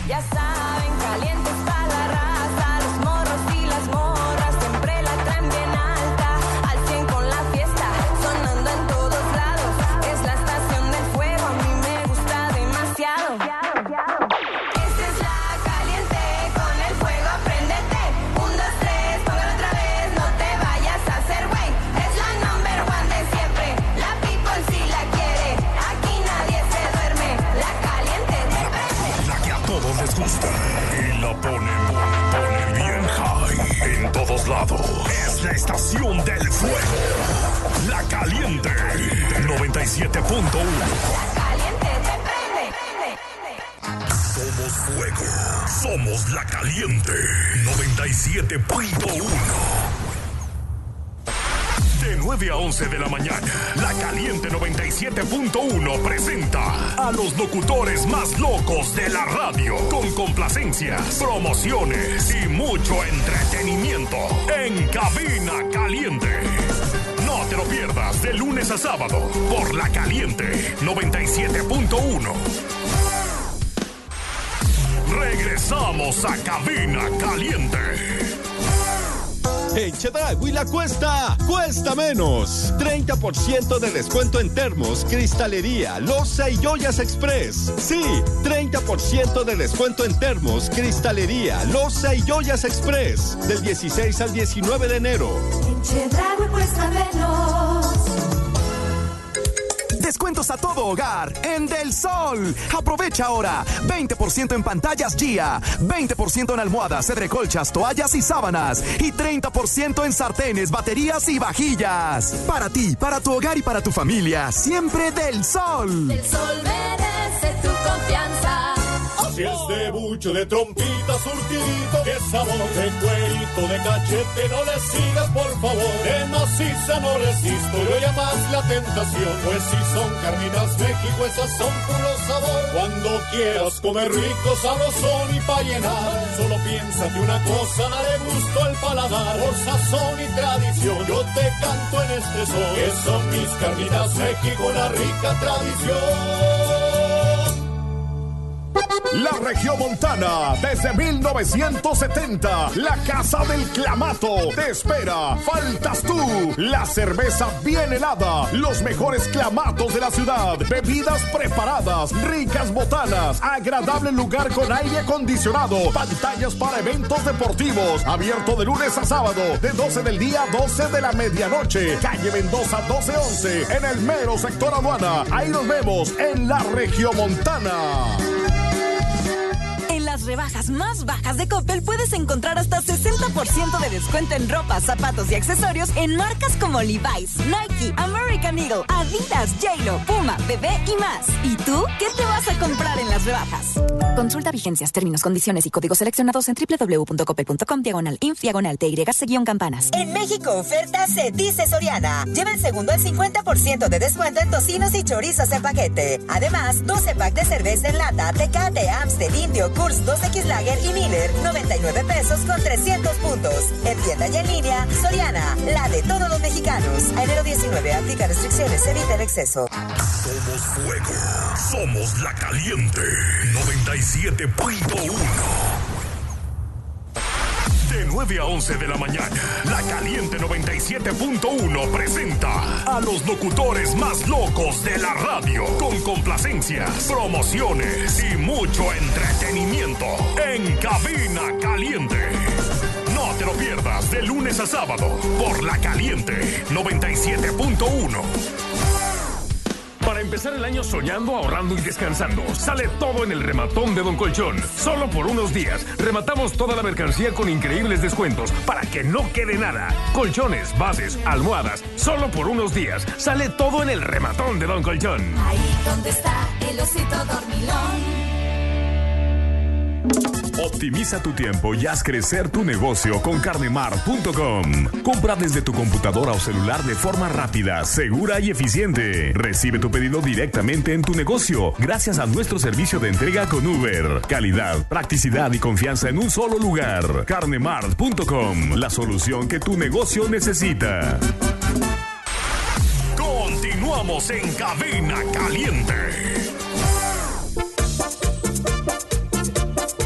Ya saben, calientes para la raza, los morros y las morras siempre la traen bien alta, al 100 con la fiesta, sonando en todos lados, es la estación del fuego, a mí me gusta demasiado. Esta es la caliente, con el fuego préndete, 1, 2, 3, póngalo otra vez, no te vayas a hacer güey, es la number one de siempre, la people si la quiere, aquí nadie se duerme, la caliente te prende. La que a todos les gusta y la pone bien high en todos lados. Es la estación del fuego. La caliente 97.1. La caliente te prende. Somos fuego. Somos la caliente 97.1. De 9 a 11 de la mañana, La Caliente 97.1 presenta a los locutores más locos de la radio, con complacencias, promociones y mucho entretenimiento en Cabina Caliente. No te lo pierdas de lunes a sábado por La Caliente 97.1. Regresamos a Cabina Caliente. En Chedraui la cuesta menos. 30% de descuento en termos, cristalería, loza y ollas express. Sí, 30% de descuento en termos, cristalería, loza y ollas express. Del 16 al 19 de enero. En Chedraui cuesta menos. Descuentos a todo hogar en Del Sol. Aprovecha ahora. 20% en pantallas Gia, 20% en almohadas, colchas, toallas y sábanas y 30% en sartenes, baterías y vajillas. Para ti, para tu hogar y para tu familia, siempre Del Sol. Del Sol merece tu confianza. Si es de bucho, de trompita, surtidito, de sabor, de cuerito, de cachete, no le sigas, por favor. De maciza no resisto, yo ya más la tentación. Pues si son carnitas México, esas son puro sabor. Cuando quieras comer rico, sabrosón y pa' llenar, solo piénsate una cosa, dale gusto al paladar. Por sazón y tradición, yo te canto en este son, que son mis carnitas México, una rica tradición. La Regiomontana, desde 1970, la Casa del Clamato te espera. Faltas tú, la cerveza bien helada, los mejores clamatos de la ciudad, bebidas preparadas, ricas botanas, agradable lugar con aire acondicionado, pantallas para eventos deportivos, abierto de lunes a sábado, de 12 del día a 12 de la medianoche, calle Mendoza 1211, en el mero sector aduana. Ahí nos vemos en la Regiomontana. En las rebajas más bajas de Coppel puedes encontrar hasta 60% de descuento en ropa, zapatos y accesorios en marcas como Levi's, Nike, American Eagle, Adidas, J.Lo, Puma, Bebé y más. ¿Y tú qué te vas a comprar en las rebajas? Consulta vigencias, términos, condiciones y códigos seleccionados en www.coppel.com/TYC-campanas. En México, oferta se dice Soriana. Lleva el segundo al 50% de descuento en tocinos y chorizos en paquete. Además, 12 pack de cerveza en lata, Tecate, Amstel, Indio, Kurz, 2X Lager y Miller, 99 pesos con 300 puntos. En tienda y en línea, Soriana, la de todos los mexicanos. A enero 19, aplica restricciones, evita el exceso. Somos fuego, somos la caliente 97.1. De 9 a 11 de la mañana, La Caliente 97.1 presenta a los locutores más locos de la radio, con complacencias, promociones y mucho entretenimiento en Cabina Caliente. No te lo pierdas de lunes a sábado por La Caliente 97.1. Para empezar el año soñando, ahorrando y descansando, sale todo en el rematón de Don Colchón. Solo por unos días, rematamos toda la mercancía con increíbles descuentos para que no quede nada. Colchones, bases, almohadas, solo por unos días, sale todo en el rematón de Don Colchón. Ahí donde está el osito dormilón. Optimiza tu tiempo y haz crecer tu negocio con Carnemart.com. Compra desde tu computadora o celular de forma rápida, segura y eficiente. Recibe tu pedido directamente en tu negocio gracias a nuestro servicio de entrega con Uber. Calidad, practicidad y confianza en un solo lugar. Carnemart.com, la solución que tu negocio necesita. Continuamos en Cabina Caliente.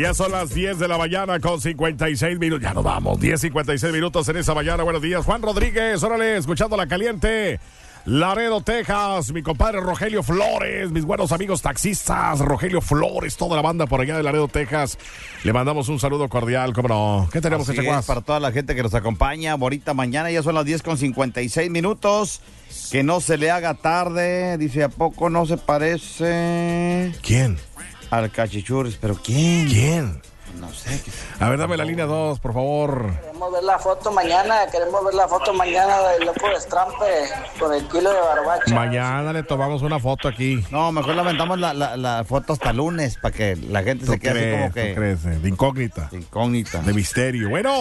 Ya son las 10 de la mañana con 56 minutos. Ya nos vamos, 10:56 minutos en esa mañana. Buenos días, Juan Rodríguez, órale, escuchando La Caliente. Laredo, Texas, mi compadre Rogelio Flores, mis buenos amigos taxistas, Rogelio Flores, toda la banda por allá de Laredo, Texas. Le mandamos un saludo cordial, ¿cómo no? ¿Qué tenemos, Echecuás? Para toda la gente que nos acompaña, bonita mañana, ya son las 10:56 minutos. Que no se le haga tarde, dice, ¿a poco no se parece? ¿Quién? Al Cachichurris, ¿pero quién? ¿Quién? No sé. A ver, dame la línea 2, por favor. Queremos ver la foto mañana del loco de Strampe con el kilo de barbacha. Mañana le tomamos una foto aquí. No, mejor lamentamos la foto hasta lunes para que la gente se quede así como que... crees, de incógnita. De incógnita. De misterio. Bueno.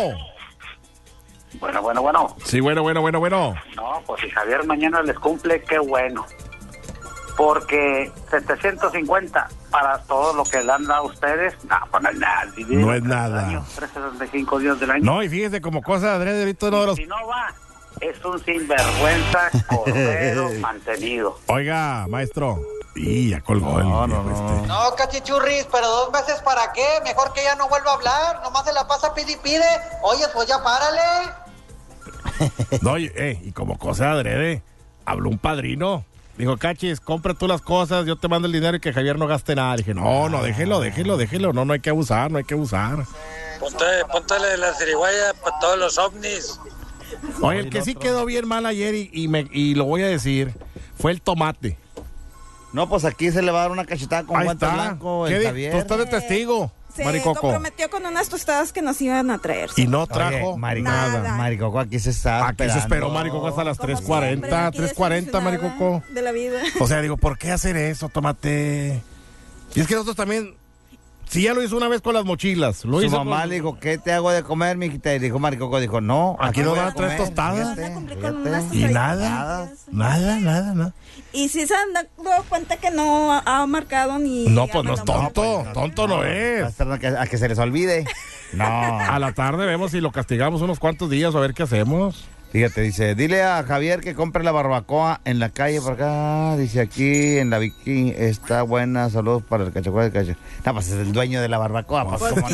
Bueno. Sí, bueno. No, pues si Javier mañana les cumple, qué bueno. Porque 750 para todo lo que le han dado a ustedes, no, pues no es nada. No es nada. 365 días del año. No, y fíjese como cosa, Adrián, ahorita uno de los... Si no va, es un sinvergüenza cordero mantenido. Oiga, maestro. Y ya colgó el... No, Cachichurris, pero 2 veces ¿para qué? Mejor que ya no vuelva a hablar, nomás se la pasa pide y pide. Oye, pues ya párale. No, y como cosa adrede, habló un padrino. Dijo, Cachis, compra tú las cosas, yo te mando el dinero y que Javier no gaste nada. Dije, no, déjelo. No hay que abusar. Póntale la ciriguaya para todos los ovnis. Oye, el que sí quedó bien mal ayer y lo voy a decir, fue el tomate. No, pues aquí se le va a dar una cachetada con guante blanco. ¿Qué Javier? Tú estás de testigo. Se Maricoco comprometió con unas tostadas que nos iban a traer. Y no trajo nada. Maricoco, aquí se está Aquí se esperó Maricoco hasta las 3:40. 3:40, Maricoco. De la vida. O sea, digo, ¿por qué hacer eso, tomate? Y es que nosotros también... Si ya lo hizo una vez con las mochilas. Su mamá le dijo, ¿qué te hago de comer, mijita? Y dijo Maricoco, dijo, no. Aquí nos van a traer tostadas. Y nada. Y si se han dado cuenta que no ha marcado ni... No, pues no es tonto. Tonto no es. A que se les olvide. No. A la tarde vemos si lo castigamos unos cuantos días a ver qué hacemos. Fíjate, dice, dile a Javier que compre la barbacoa en la calle por acá. Dice, aquí en la Vicky está buena. Saludos para el Cachacuá de Cacha. No, pues es el dueño de la barbacoa. Pues, ¿cómo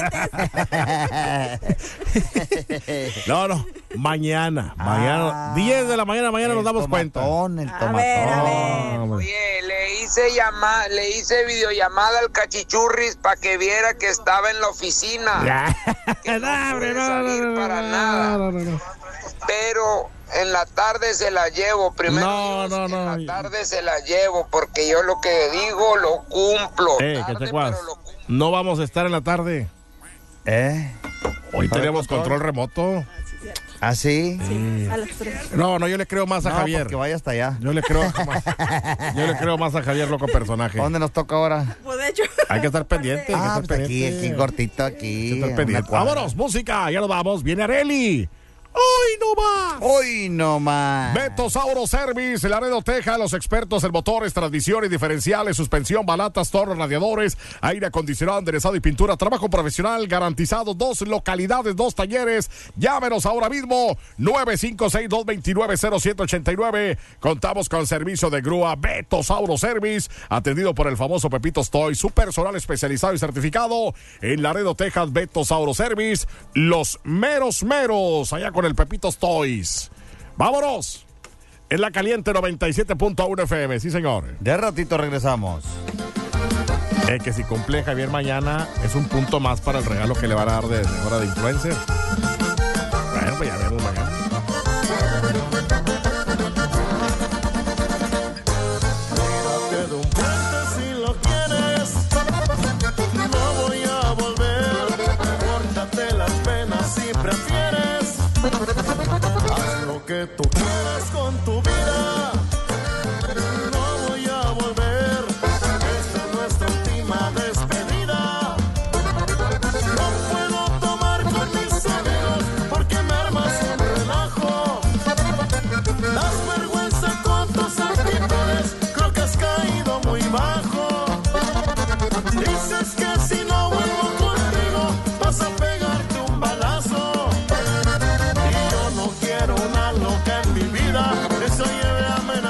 no? No. Mañana, 10 de la mañana nos damos cuenta. El tomatón. Oye, le hice videollamada al Cachichurris para que viera que estaba en la oficina. Que no puede salir para nada. Pero en la tarde se la llevo. Primero en la tarde se la llevo porque yo lo que digo lo cumplo. No vamos a estar en la tarde. Hoy tenemos control remoto. ¿Ah, sí? Sí, a las 3. No, yo le creo más a Javier. Que vaya hasta allá. Yo le creo más a Javier, loco personaje. ¿Dónde nos toca ahora? Pues de hecho. Hay que estar pendiente. Pues aquí cortito, aquí. Hay que estar pendiente. Vámonos, música, ya nos vamos. Viene Areli. Hoy no más. Beto Sauro Service, Laredo, Texas, los expertos en motores, transmisiones, diferenciales, suspensión, balatas, torres, radiadores, aire acondicionado, enderezado y pintura, trabajo profesional garantizado, 2 localidades, 2 talleres. Llámenos ahora mismo, 956-229-0789. Contamos con servicio de grúa Beto Sauro Service, atendido por el famoso Pepito Toys, su personal especializado y certificado en Laredo, Texas. Beto Sauro Service, los meros, allá con el Pepitos Toys. ¡Vámonos! En La Caliente 97.1 FM, sí señor. De ratito regresamos. Que si cumple Javier mañana es un punto más para el regalo que le van a dar de hora de influencer. Bueno, pues ya vemos mañana. Tírate de un puente si lo quieres. No voy a volver. Córtate las penas si prefieres. Haz lo que tú quieras con tu vida. No voy a volver. Esta es nuestra última despedida. No puedo tomar con mis amigos porque me armas un relajo. Das vergüenza con tus actitudes. Creo que has caído muy bajo. Dices que si no vuelvo contigo vas a pegarte un balazo. Quiero una loca en mi vida, eso lleve a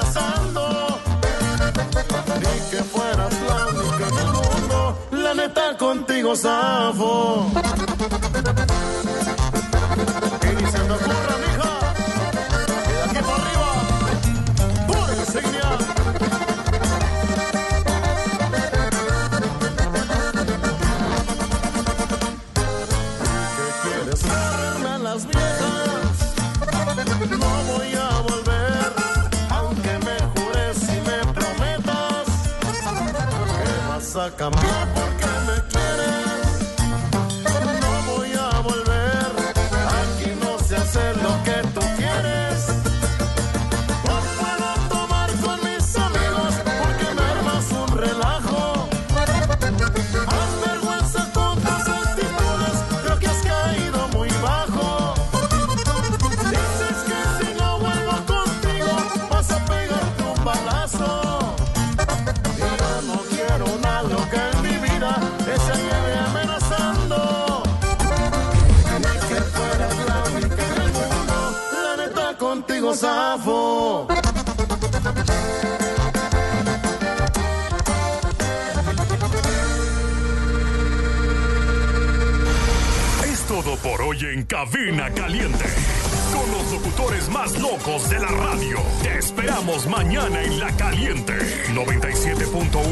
contigo, Zafo. Y ni se te ocurra, mija, que de aquí para arriba, pura insignia. ¿Qué quieres darme a las viejas? No voy a volver, aunque me jures y me prometas que vas a cambiar porque me quieres. No voy a volver, aquí no sé hacer lo que tú quieres. No puedo tomar con mis amigos porque me armas un relajo. Haz vergüenza con tus actitudes, creo que has caído muy bajo. Dices que si no vuelvo contigo vas a pegarte un balazo. Y yo no quiero nada que en mi vida se lleve amenazando. Ni que fueras la única en el mundo, la neta contigo, Zafo. Es todo por hoy en Cabina Caliente. Con los locutores más locos de la radio. Te esperamos mañana en La Caliente 97.1.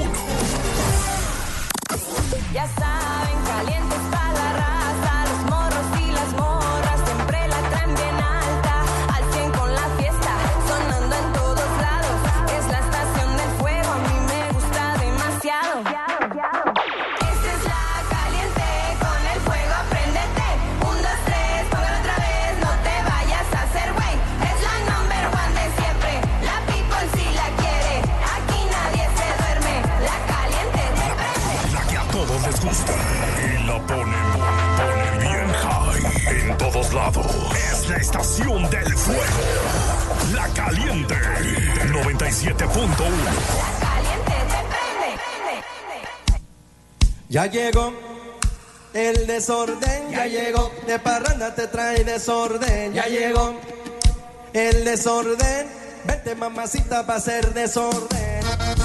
Ya saben, calientes para la raza, los morros y las morras siempre la traen bien alta, al 100 con la fiesta, sonando en todos lados, es la estación del fuego, a mí me gusta demasiado. Esta es La Caliente, con el fuego apréndete, 1, 2, 3, póngalo otra vez, no te vayas a hacer güey, es la number one de siempre, la people si la quiere, aquí nadie se duerme, La Caliente te prende. La que a todos les gusta y la pone bien high en todos lados. Es la estación del fuego. La Caliente 97.1. Caliente te prende. Ya llegó el desorden, ya llegó, de parranda te trae desorden, ya llegó el desorden, vete mamacita pa' hacer desorden.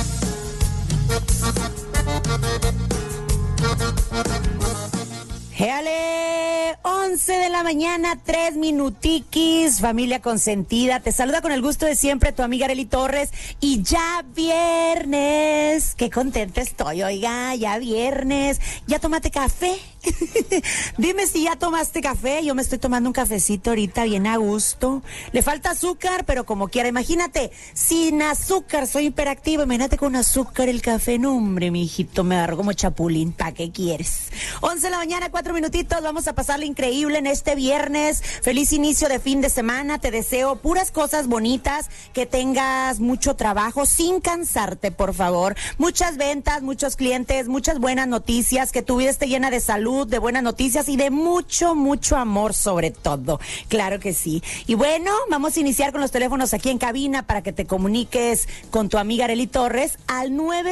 Éale, 11 de la mañana, 3 minutiquis, familia consentida. Te saluda con el gusto de siempre tu amiga Arely Torres. Y ya viernes. Qué contenta estoy, oiga, ya viernes. ¿Ya tomaste café? Dime si ya tomaste café. Yo me estoy tomando un cafecito ahorita bien a gusto. Le falta azúcar, pero como quiera. Imagínate, sin azúcar, soy hiperactiva. Imagínate con azúcar el café. No, hombre, mi hijito, me agarró como chapulín. ¿Para qué quieres? 11 de la mañana, 4 minutitos. Vamos a pasarle increíble en este viernes. Feliz inicio de fin de semana. Te deseo puras cosas bonitas. Que tengas mucho trabajo sin cansarte, por favor. Muchas ventas, muchos clientes, muchas buenas noticias. Que tu vida esté llena de salud, de buenas noticias y de mucho, mucho amor sobre todo. Claro que sí. Y bueno, vamos a iniciar con los teléfonos aquí en cabina para que te comuniques con tu amiga Arely Torres al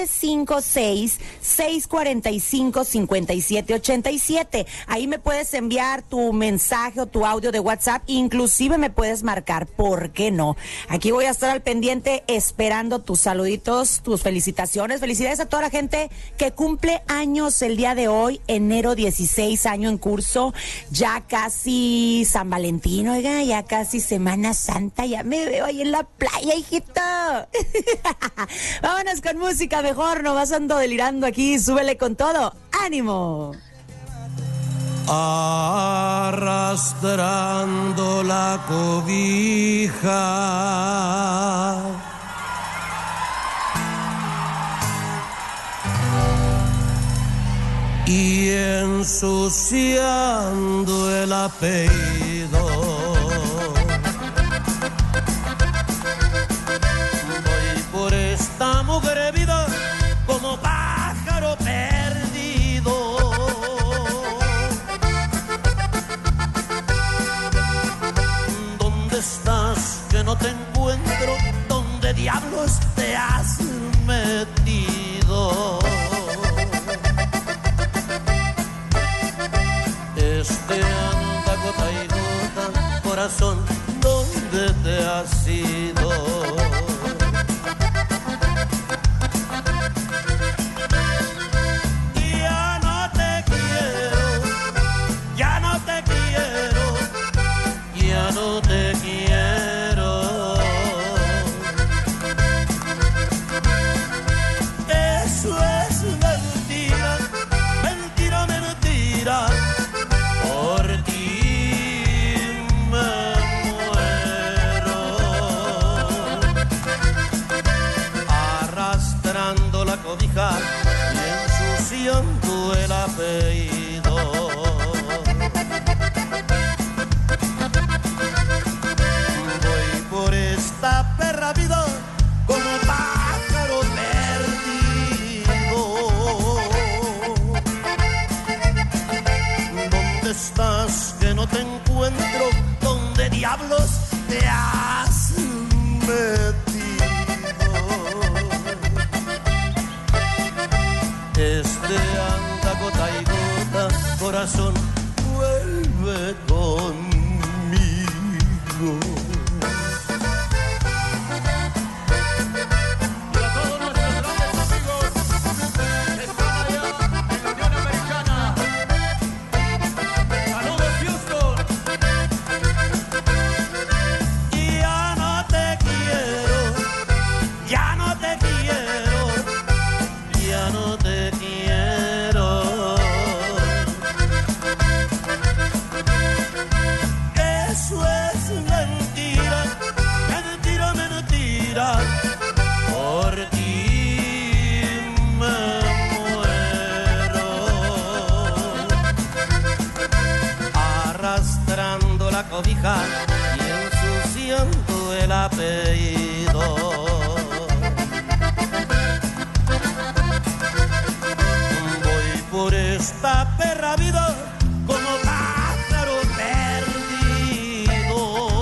956-645-5787. Ahí me puedes enviar tu mensaje o tu audio de WhatsApp, inclusive me puedes marcar, ¿por qué no? Aquí voy a estar al pendiente esperando tus saluditos, tus felicitaciones. Felicidades a toda la gente que cumple años el día de hoy, enero 16, año en curso, ya casi San Valentín, oiga, ya casi Semana Santa, ya me veo ahí en la playa, hijito. Vámonos con música mejor, no vas ando delirando aquí, súbele con todo, ánimo. Arrastrando la cobija, y ensuciando el apellido, voy por esta mujer vida como pájaro perdido. ¿Dónde estás que no te encuentro? ¿Dónde diablos te has metido? Anda gota y gota, corazón, ¿dónde te has ido? Ya no te quiero. no te quiero. Eso es mentira, mentira, mentira. Por ti me muero. Arrastrando la cobija y ensuciando el apellido. Voy por esta perra vida como pájaro perdido. ¿Dónde estás que no te encuentro? ¿Dónde diablos te has metido? Anda gota y gota, corazón, vuelve conmigo. Y a todos nuestros grandes amigos que están allá en la Unión Americana. Saludos, Houston. Ya no te quiero, ya no te quiero, ya no te quiero. Eso es mentira, mentira, mentira. Por ti me muero. Arrastrando la cobija y ensuciando el apellido. Voy por esta perra vida como pájaro perdido.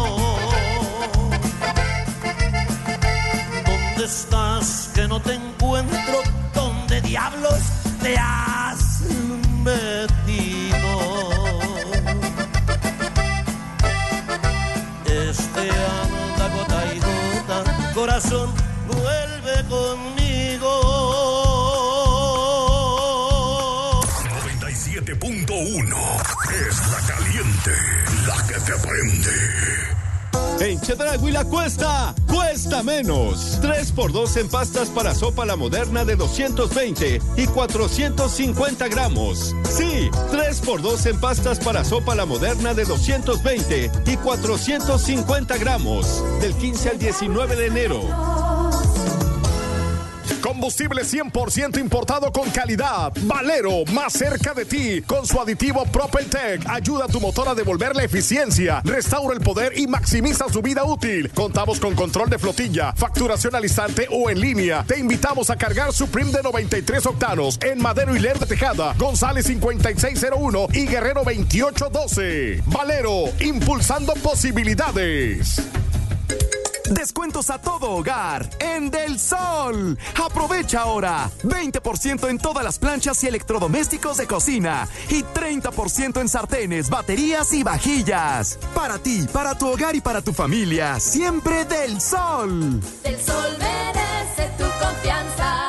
¿Dónde estás que no te encuentro? ¿Dónde diablos te has metido? Anda gota y gota, corazón, vuelve conmigo. 97.1 es la caliente, la que te prende. En Chedraui la cuesta menos. 3x2 en pastas para sopa la moderna de 220 y 450 gramos. Sí, 3x2 en pastas para sopa la moderna de 220 y 450 gramos. Del 15 al 19 de enero. Combustible 100% importado con calidad. Valero, más cerca de ti. Con su aditivo Propeltec, ayuda a tu motor a devolver la eficiencia, restaura el poder y maximiza su vida útil. Contamos con control de flotilla, facturación al instante o en línea. Te invitamos a cargar Supreme de 93 octanos en Madero y Lerdo de Tejada, González 5601 y Guerrero 2812. Valero, impulsando posibilidades. Descuentos a todo hogar en Del Sol. Aprovecha ahora 20% en todas las planchas y electrodomésticos de cocina y 30% en sartenes, baterías y vajillas. Para ti, para tu hogar y para tu familia, siempre Del Sol. Del Sol merece tu confianza.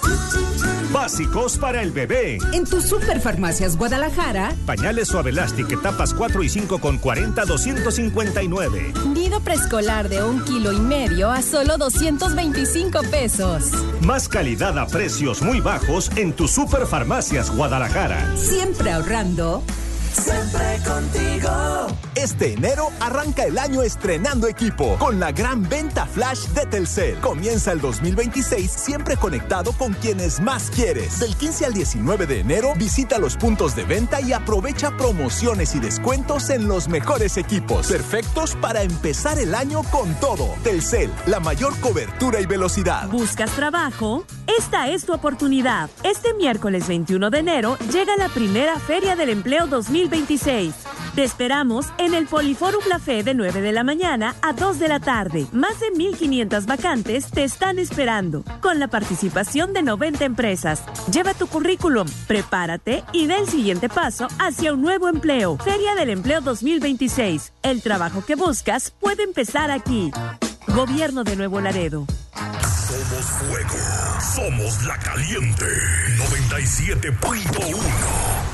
Básicos para el bebé. En tu Superfarmacias Guadalajara. Pañales Suavelastic, etapas 4 y 5 con 40, 259. Nido preescolar de 1,5 kilos a solo 225 pesos. Más calidad a precios muy bajos en tu Superfarmacias Guadalajara. Siempre ahorrando. Siempre contigo. Este enero arranca el año estrenando equipo con la gran venta flash de Telcel. Comienza el 2026 siempre conectado con quienes más quieres. Del 15 al 19 de enero visita los puntos de venta y aprovecha promociones y descuentos en los mejores equipos. Perfectos para empezar el año con todo. Telcel, la mayor cobertura y velocidad. ¿Buscas trabajo? Esta es tu oportunidad. Este miércoles 21 de enero llega la primera Feria del Empleo 2026. Te esperamos en el Poliforum La Fe de 9 de la mañana a 2 de la tarde. Más de 1,500 vacantes te están esperando, con la participación de 90 empresas. Lleva tu currículum, prepárate y da el siguiente paso hacia un nuevo empleo. Feria del Empleo 2026. El trabajo que buscas puede empezar aquí. Gobierno de Nuevo Laredo. Somos fuego, somos la caliente 97.1.